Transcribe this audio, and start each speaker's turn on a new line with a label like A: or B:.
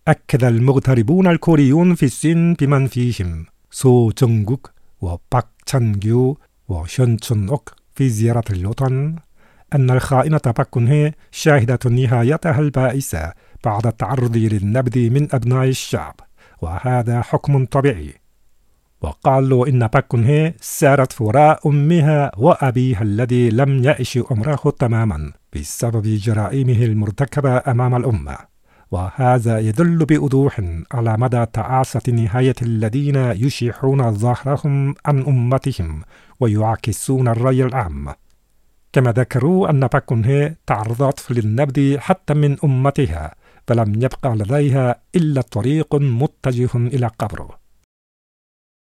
A: أكد المغتربون الكوريون في الصين بمن فيهم سو جونغuk وباك تشان-كyu وشون تشون-ok في زيارة الوطن أن الخائنة باك كون هي شاهدة نهايتها البائسة بعد التعرض للنبذ من أبناء الشعب، وهذا حكم طبيعي. وقالوا إن باك كون هي سارت وراء أمها وأبيها الذي لم يعش عمره تماما بسبب جرائمه المرتكبة أمام الأمة، وهذا يدل بوضوح على مدى تعاسة نهاية الذين يشيحون ظهرهم عن أمتهم ويعاكسون الرأي العام. كما ذكروا أن باك كون هي تعرضت للنبذ حتى من أمتها، فلم يبقى لديها إلا طريق متجه إلى قبره.